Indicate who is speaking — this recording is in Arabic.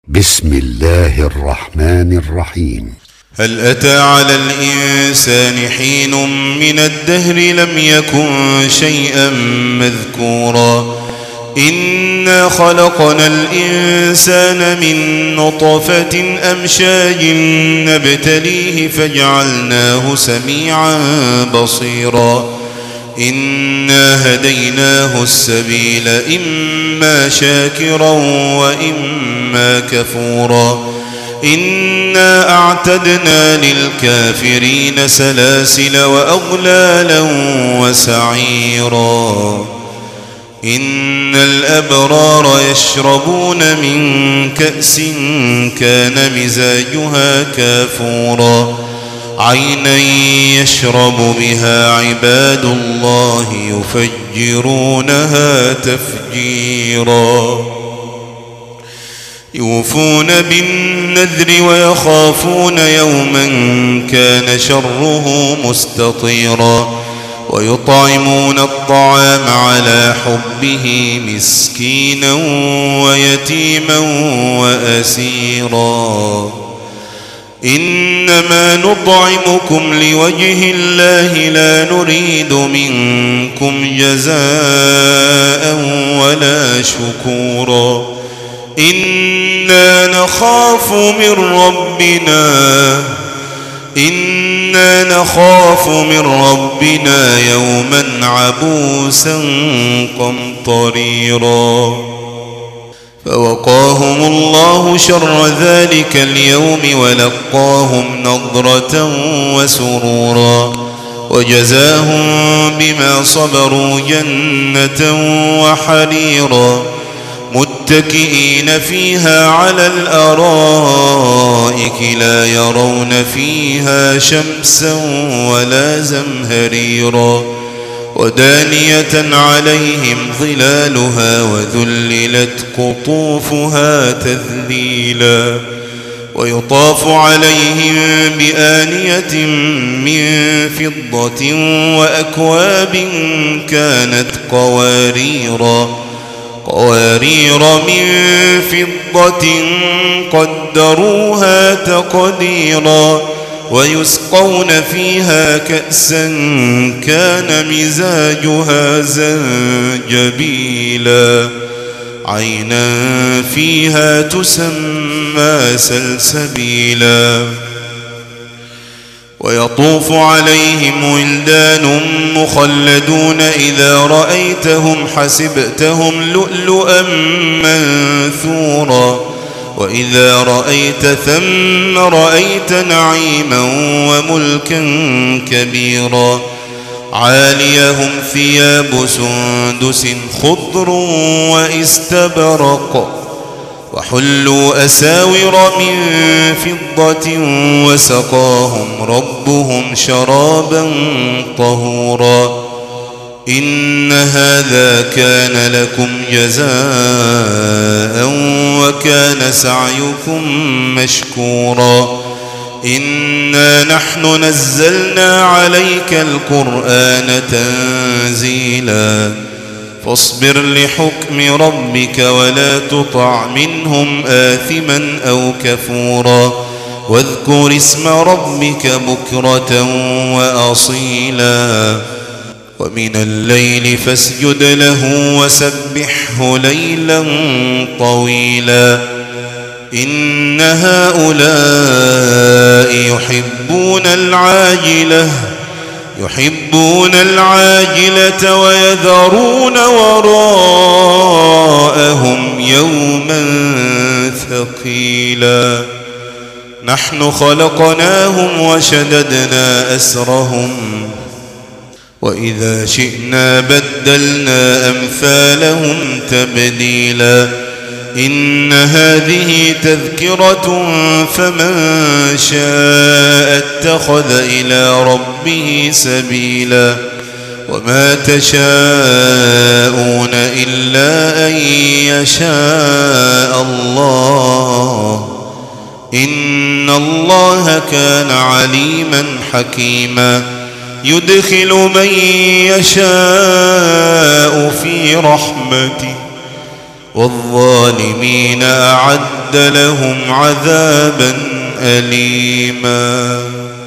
Speaker 1: بسم الله الرحمن الرحيم.
Speaker 2: هل أتى على الإنسان حين من الدهر لم يكن شيئا مذكورا إنا خلقنا الإنسان من نطفة أمشاج نبتليه فجعلناه سميعا بصيرا إنا هديناه السبيل إما شاكرا وإما كفورا إنا أعتدنا للكافرين سلاسل وأغلالا وسعيرا إن الأبرار يشربون من كأس كان مزاجها كافورا عينا يشرب بها عباد الله يفجرونها تفجيرا يوفون بالنذر ويخافون يوما كان شره مستطيرا ويطعمون الطعام على حبه مسكينا ويتيما وأسيرا إنما نطعمكم لوجه الله لا نريد منكم جزاء ولا شكورا إنا نخاف من ربنا يوما عبوسا قمطريرا فوقاهم الله شر ذلك اليوم ولقاهم نضرة وسرورا وجزاهم بما صبروا جنة وحريرا متكئين فيها على الأرائك لا يرون فيها شمسا ولا زمهريرا ودانية عليهم ظلالها وذللت قطوفها تذليلا ويطاف عليهم بآنية من فضة وأكواب كانت قوارير من فضة قدروها تقديرا ويسقون فيها كأسا كان مزاجها زنجبيلا عينا فيها تسمى سلسبيلا ويطوف عليهم ولدان مخلدون إذا رأيتهم حسبتهم لؤلؤا منثورا وإذا رأيت ثم رأيت نعيما وملكا كبيرا عاليهم ثياب سندس خضر واستبرق وحلوا أساور من فضة وسقاهم ربهم شرابا طهورا إن هذا كان لكم جزاء وكان سعيكم مشكورا إنا نحن نزلنا عليك القرآن تنزيلا فاصبر لحكم ربك ولا تطع منهم آثما أو كفورا واذكر اسم ربك بكرة وأصيلا ومن الليل فاسجد له وسبحه ليلا طويلا إن هؤلاء يحبون العاجلة ويذرون وراءهم يوما ثقيلا نحن خلقناهم وشددنا أسرهم وإذا شئنا بدلنا أمثالهم تبديلا إن هذه تذكرة فمن شاء اتخذ إلى ربه سبيلا وما تشاءون إلا أن يشاء الله إن الله كان عليما حكيما يدخل من يشاء في رحمته والظالمين أعد لهم عذابا أليما.